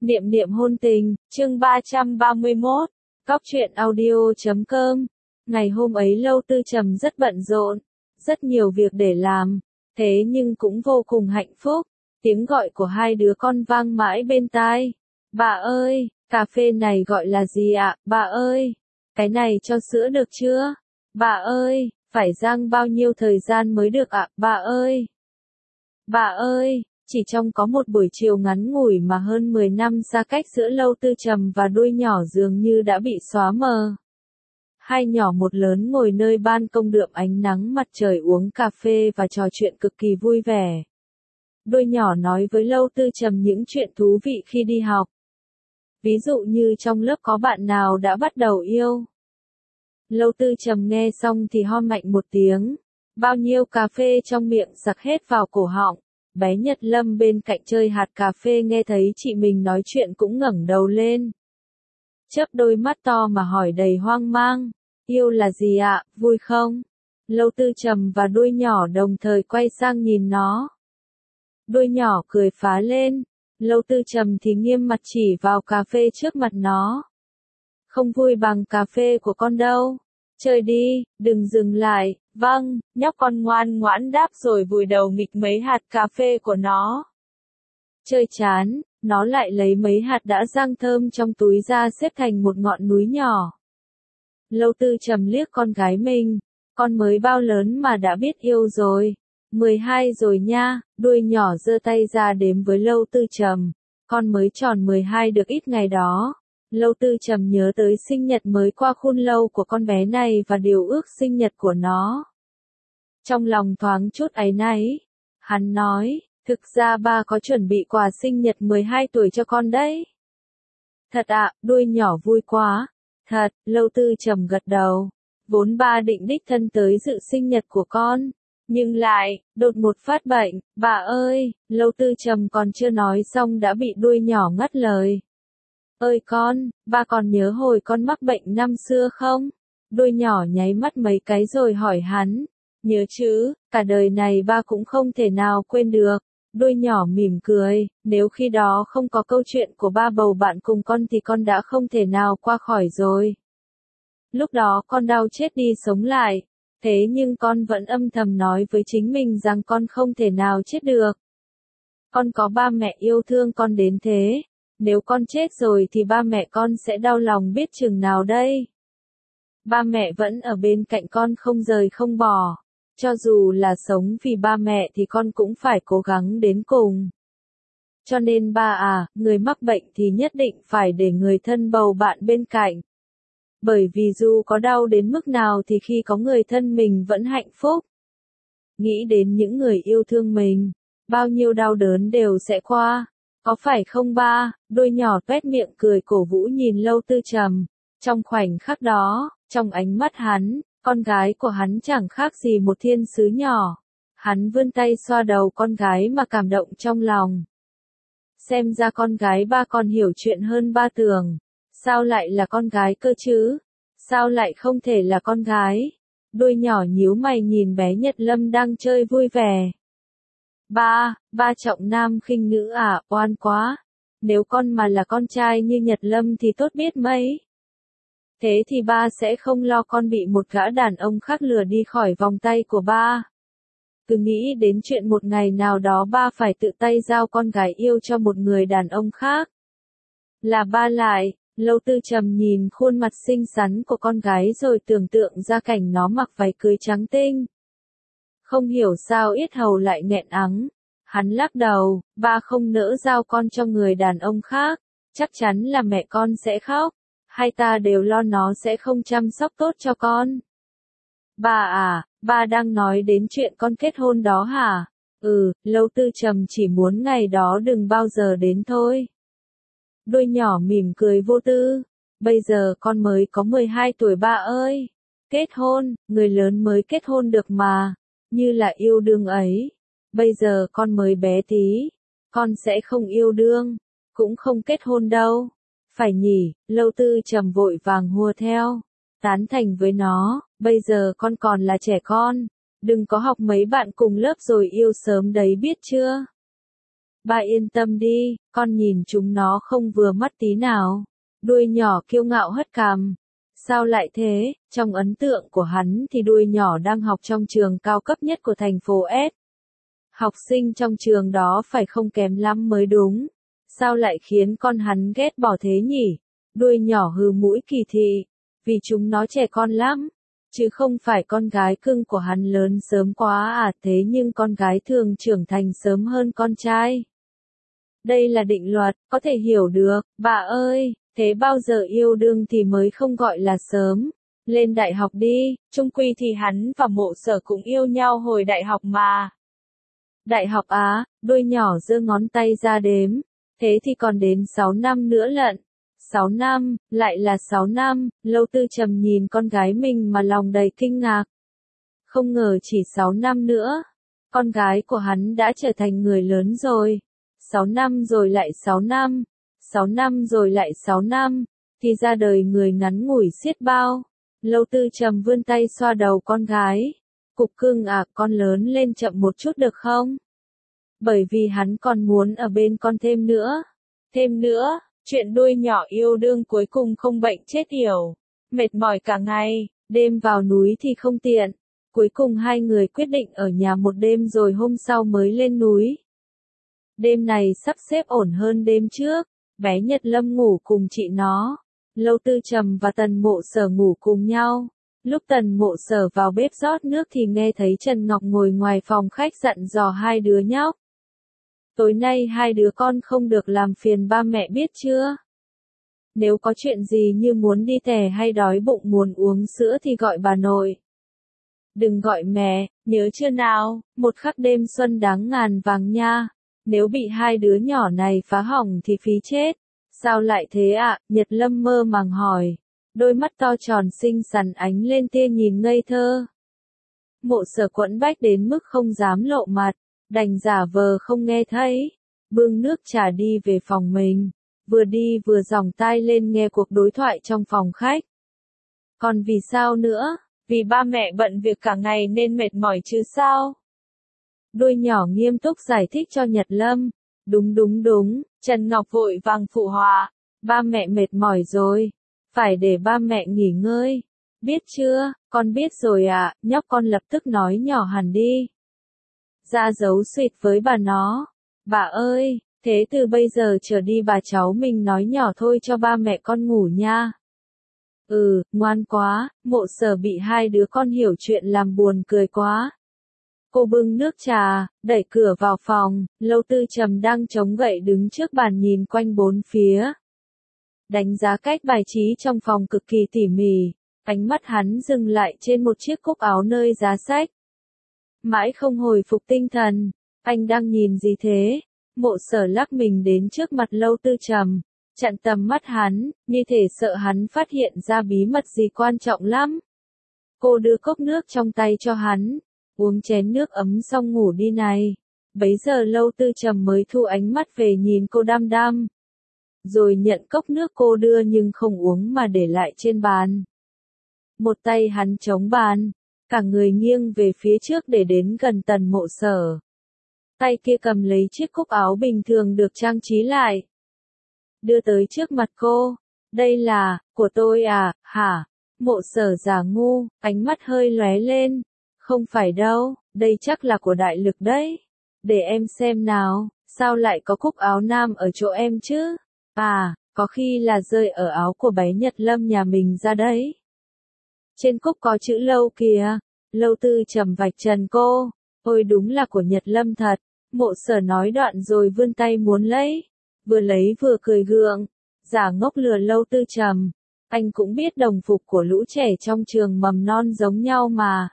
Niệm niệm hôn tình, chương 331, Cóc truyện audio.com. Ngày hôm ấy Lâu Tư Trầm rất bận rộn, rất nhiều việc để làm, thế nhưng cũng vô cùng hạnh phúc. Tiếng gọi của hai đứa con vang mãi bên tai. Bà ơi, cà phê này gọi là gì ạ? Bà ơi, cái này cho sữa được chưa? Bà ơi, phải rang bao nhiêu thời gian mới được ạ? Bà ơi, bà ơi. Chỉ trong có một buổi chiều ngắn ngủi mà hơn 10 năm xa cách giữa Lâu Tư Trầm và đuôi nhỏ dường như đã bị xóa mờ. Hai nhỏ một lớn ngồi nơi ban công đượm ánh nắng mặt trời uống cà phê và trò chuyện cực kỳ vui vẻ. Đuôi nhỏ nói với Lâu Tư Trầm những chuyện thú vị khi đi học. Ví dụ như trong lớp có bạn nào đã bắt đầu yêu. Lâu Tư Trầm nghe xong thì ho mạnh một tiếng. Bao nhiêu cà phê trong miệng sặc hết vào cổ họng. Bé Nhật Lâm bên cạnh chơi hạt cà phê nghe thấy chị mình nói chuyện cũng ngẩng đầu lên. Chớp đôi mắt to mà hỏi đầy hoang mang. Yêu là gì ạ, vui không? Lâu Tư Trầm và đuôi nhỏ đồng thời quay sang nhìn nó. Đuôi nhỏ cười phá lên. Lâu Tư Trầm thì nghiêm mặt chỉ vào cà phê trước mặt nó. Không vui bằng cà phê của con đâu. Chơi đi, đừng dừng lại. Vâng, nhóc con ngoan ngoãn đáp rồi vùi đầu nghịch mấy hạt cà phê của nó. Chơi chán, nó lại lấy mấy hạt đã rang thơm trong túi ra xếp thành một ngọn núi nhỏ. Lâu Tư Trầm liếc con gái mình, con mới bao lớn mà đã biết yêu rồi. 12 rồi nha, đuôi nhỏ giơ tay ra đếm với Lâu Tư Trầm, con mới tròn 12 được ít ngày đó. Lâu Tư Trầm nhớ tới sinh nhật mới qua khôn lâu của con bé này và điều ước sinh nhật của nó. Trong lòng thoáng chút áy náy, hắn nói, thực ra ba có chuẩn bị quà sinh nhật 12 tuổi cho con đấy. Thật ạ, đuôi nhỏ vui quá. Thật, Lâu Tư Trầm gật đầu. Vốn ba định đích thân tới dự sinh nhật của con. Nhưng lại, đột một phát bệnh, bà ơi, Lâu Tư Trầm còn chưa nói xong đã bị đuôi nhỏ ngắt lời. Ơi con, ba còn nhớ hồi con mắc bệnh năm xưa không? Đuôi nhỏ nháy mắt mấy cái rồi hỏi hắn. Nhớ chứ, cả đời này ba cũng không thể nào quên được. Đuôi nhỏ mỉm cười, nếu khi đó không có câu chuyện của ba bầu bạn cùng con thì con đã không thể nào qua khỏi rồi. Lúc đó con đau chết đi sống lại, thế nhưng con vẫn âm thầm nói với chính mình rằng con không thể nào chết được. Con có ba mẹ yêu thương con đến thế. Nếu con chết rồi thì ba mẹ con sẽ đau lòng biết chừng nào đây. Ba mẹ vẫn ở bên cạnh con không rời không bỏ. Cho dù là sống vì ba mẹ thì con cũng phải cố gắng đến cùng. Cho nên ba à, người mắc bệnh thì nhất định phải để người thân bầu bạn bên cạnh. Bởi vì dù có đau đến mức nào thì khi có người thân mình vẫn hạnh phúc. Nghĩ đến những người yêu thương mình, bao nhiêu đau đớn đều sẽ qua. Có phải không ba? Đuôi nhỏ tuét miệng cười cổ vũ nhìn Lâu Tư Trầm. Trong khoảnh khắc đó, trong ánh mắt hắn, con gái của hắn chẳng khác gì một thiên sứ nhỏ. Hắn vươn tay xoa đầu con gái mà cảm động trong lòng. Xem ra con gái ba còn hiểu chuyện hơn ba tưởng. Sao lại là con gái cơ chứ? Sao lại không thể là con gái? Đuôi nhỏ nhíu mày nhìn bé Nhật Lâm đang chơi vui vẻ. Ba trọng nam khinh nữ à, oan quá. Nếu con mà là con trai như Nhật Lâm thì tốt biết mấy. Thế thì ba sẽ không lo con bị một gã đàn ông khác lừa đi khỏi vòng tay của ba. Cứ nghĩ đến chuyện một ngày nào đó ba phải tự tay giao con gái yêu cho một người đàn ông khác. Là ba lại, Lâu Tư Trầm nhìn khuôn mặt xinh xắn của con gái rồi tưởng tượng ra cảnh nó mặc váy cưới trắng tinh. Không hiểu sao yết hầu lại nghẹn ắng. Hắn lắc đầu, ba không nỡ giao con cho người đàn ông khác. Chắc chắn là mẹ con sẽ khóc. Hai ta đều lo nó sẽ không chăm sóc tốt cho con. Ba à, ba đang nói đến chuyện con kết hôn đó hả? Lâu Tư Trầm chỉ muốn ngày đó đừng bao giờ đến thôi. Đuôi nhỏ mỉm cười vô tư. Bây giờ con mới có 12 tuổi ba ơi. Kết hôn, người lớn mới kết hôn được mà. Như là yêu đương ấy. Bây giờ con mới bé tí. Con sẽ không yêu đương. Cũng không kết hôn đâu. Phải nhỉ, Lâu Tư Trầm vội vàng hùa theo. Tán thành với nó, bây giờ con còn là trẻ con. Đừng có học mấy bạn cùng lớp rồi yêu sớm đấy biết chưa. Ba yên tâm đi, con nhìn chúng nó không vừa mắt tí nào. Đuôi nhỏ kiêu ngạo hất cằm. Sao lại thế, trong ấn tượng của hắn thì đuôi nhỏ đang học trong trường cao cấp nhất của thành phố S. Học sinh trong trường đó phải không kém lắm mới đúng. Sao lại khiến con hắn ghét bỏ thế nhỉ? Đuôi nhỏ hừ mũi kỳ thị. Vì chúng nó trẻ con lắm. Chứ không phải con gái cưng của hắn lớn sớm quá à, thế nhưng con gái thường trưởng thành sớm hơn con trai. Đây là định luật, có thể hiểu được, bà ơi, thế bao giờ yêu đương thì mới không gọi là sớm. Lên đại học đi, chung quy thì hắn và Mộ Sở cũng yêu nhau hồi đại học mà. Đại học á, đuôi nhỏ giơ ngón tay ra đếm, thế thì còn đến 6 năm nữa lận. 6 năm, lại là 6 năm, Lâu Tư Trầm nhìn con gái mình mà lòng đầy kinh ngạc. Không ngờ chỉ 6 năm nữa, con gái của hắn đã trở thành người lớn rồi. 6 năm rồi lại 6 năm, 6 năm rồi lại 6 năm, thì ra đời người ngắn ngủi xiết bao. Lâu Tư Trầm vươn tay xoa đầu con gái. Cục cưng à, con lớn lên chậm một chút được không? Bởi vì hắn còn muốn ở bên con thêm nữa. Thêm nữa, chuyện đuôi nhỏ yêu đương cuối cùng không bệnh chết yểu. Mệt mỏi cả ngày, đêm vào núi thì không tiện. Cuối cùng hai người quyết định ở nhà một đêm rồi hôm sau mới lên núi. Đêm này sắp xếp ổn hơn đêm trước, bé Nhật Lâm ngủ cùng chị nó. Lâu Tư Trầm và Tần Mộ Sở ngủ cùng nhau. Lúc Tần Mộ Sở vào bếp rót nước thì nghe thấy Trần Ngọc ngồi ngoài phòng khách dặn dò hai đứa nhóc. Tối nay hai đứa con không được làm phiền ba mẹ biết chưa? Nếu có chuyện gì như muốn đi tè hay đói bụng muốn uống sữa thì gọi bà nội. Đừng gọi mẹ, nhớ chưa nào, một khắc đêm xuân đáng ngàn vàng nha. Nếu bị hai đứa nhỏ này phá hỏng thì phí chết. Sao lại thế ạ? Nhật Lâm mơ màng hỏi. Đôi mắt to tròn xinh xắn ánh lên tia nhìn ngây thơ. Mộ Sở quẫn bách đến mức không dám lộ mặt, đành giả vờ không nghe thấy. Bưng nước trà đi về phòng mình, vừa đi vừa giòng tai lên nghe cuộc đối thoại trong phòng khách. Còn vì sao nữa? Vì ba mẹ bận việc cả ngày nên mệt mỏi chứ sao? Đuôi nhỏ nghiêm túc giải thích cho Nhật Lâm. Đúng, Trần Ngọc vội vàng phụ họa. Ba mẹ mệt mỏi rồi. Phải để ba mẹ nghỉ ngơi. Biết chưa, con biết rồi ạ, nhóc con lập tức nói nhỏ hẳn đi. Ra dấu suyệt với bà nó. Bà ơi, thế từ bây giờ trở đi bà cháu mình nói nhỏ thôi cho ba mẹ con ngủ nha. Ngoan quá, Mộ Sở bị hai đứa con hiểu chuyện làm buồn cười quá. Cô bưng nước trà, đẩy cửa vào phòng, Lâu Tư Trầm đang chống gậy đứng trước bàn nhìn quanh bốn phía. Đánh giá cách bài trí trong phòng cực kỳ tỉ mỉ, ánh mắt hắn dừng lại trên một chiếc cúc áo nơi giá sách. Mãi không hồi phục tinh thần, anh đang nhìn gì thế? Mộ Sở lắc mình đến trước mặt Lâu Tư Trầm, chặn tầm mắt hắn, như thể sợ hắn phát hiện ra bí mật gì quan trọng lắm. Cô đưa cốc nước trong tay cho hắn, uống chén nước ấm xong ngủ đi này. Bấy giờ Lâu Tư Trầm mới thu ánh mắt về nhìn cô đăm đăm. Rồi nhận cốc nước cô đưa nhưng không uống mà để lại trên bàn. Một tay hắn chống bàn, cả người nghiêng về phía trước để đến gần Tần Mộ Sở. Tay kia cầm lấy chiếc cúc áo bình thường được trang trí lại. Đưa tới trước mặt cô. Đây là, của tôi à, hả? Mộ Sở giả ngu, ánh mắt hơi lóe lên. Không phải đâu, đây chắc là của Đại Lực đấy. Để em xem nào, sao lại có cúc áo nam ở chỗ em chứ? À, có khi là rơi ở áo của bé Nhật Lâm nhà mình ra đấy. Trên cúc có chữ Lâu kìa. Lâu Tư Trầm vạch trần cô. Ôi đúng là của Nhật Lâm thật. Mộ Sở nói đoạn rồi vươn tay muốn lấy. Vừa lấy vừa cười gượng. Giả ngốc lừa Lâu Tư Trầm. Anh cũng biết đồng phục của lũ trẻ trong trường mầm non giống nhau mà.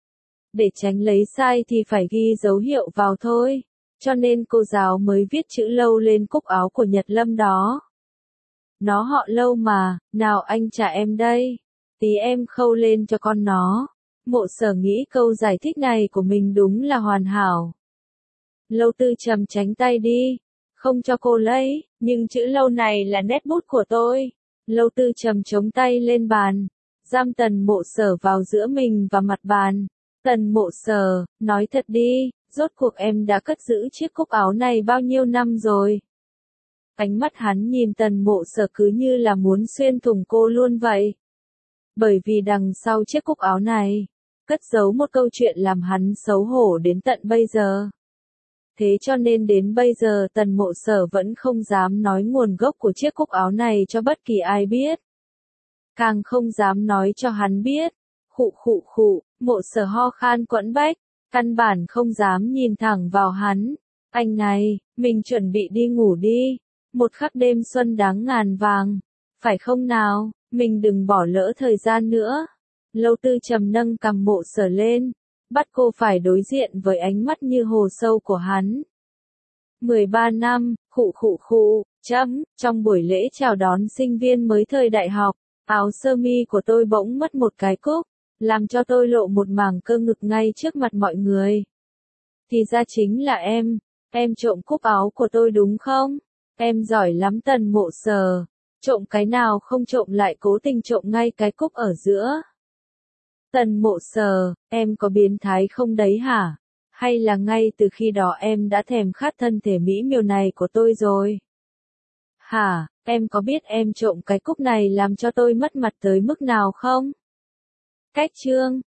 Để tránh lấy sai thì phải ghi dấu hiệu vào thôi. Cho nên cô giáo mới viết chữ Lâu lên cúc áo của Nhật Lâm đó. Nó họ Lâu mà, nào anh trả em đây. Tí em khâu lên cho con nó. Mộ Sở nghĩ câu giải thích này của mình đúng là hoàn hảo. Lâu Tư Trầm tránh tay đi. Không cho cô lấy, nhưng chữ Lâu này là nét bút của tôi. Lâu Tư Trầm chống tay lên bàn. Giam Tần Mộ Sở vào giữa mình và mặt bàn. Tần Mộ Sở, nói thật đi, Rốt cuộc em đã cất giữ chiếc cúc áo này bao nhiêu năm rồi? Ánh mắt hắn nhìn Tần Mộ Sở cứ như là muốn xuyên thủng cô luôn vậy. Bởi vì đằng sau chiếc cúc áo này, cất giấu một câu chuyện làm hắn xấu hổ đến tận bây giờ. Thế cho nên đến bây giờ Tần Mộ Sở vẫn không dám nói nguồn gốc của chiếc cúc áo này cho bất kỳ ai biết. Càng không dám nói cho hắn biết. Khụ khụ khụ, Mộ Sở ho khan quẫn bách, căn bản không dám nhìn thẳng vào hắn. Anh này, mình chuẩn bị đi ngủ đi. Một khắc đêm xuân đáng ngàn vàng. Phải không nào, mình đừng bỏ lỡ thời gian nữa. Lâu Tư Trầm nâng cằm Mộ Sở lên, bắt cô phải đối diện với ánh mắt như hồ sâu của hắn. 13 năm, khụ khụ khụ, trong buổi lễ chào đón sinh viên mới thời đại học, áo sơ mi của tôi bỗng mất một cái cúc, làm cho tôi lộ một mảng cơ ngực ngay trước mặt mọi người. Thì ra chính là em trộm cúc áo của tôi đúng không? Em giỏi lắm Tần Mộ Sở, trộm cái nào không trộm lại cố tình trộm ngay cái cúc ở giữa. Tần Mộ Sở, em có biến thái không đấy hả? Hay là ngay từ khi đó em đã thèm khát thân thể mỹ miều này của tôi rồi? Hả, em có biết em trộm cái cúc này làm cho tôi mất mặt tới mức nào không? Cách chương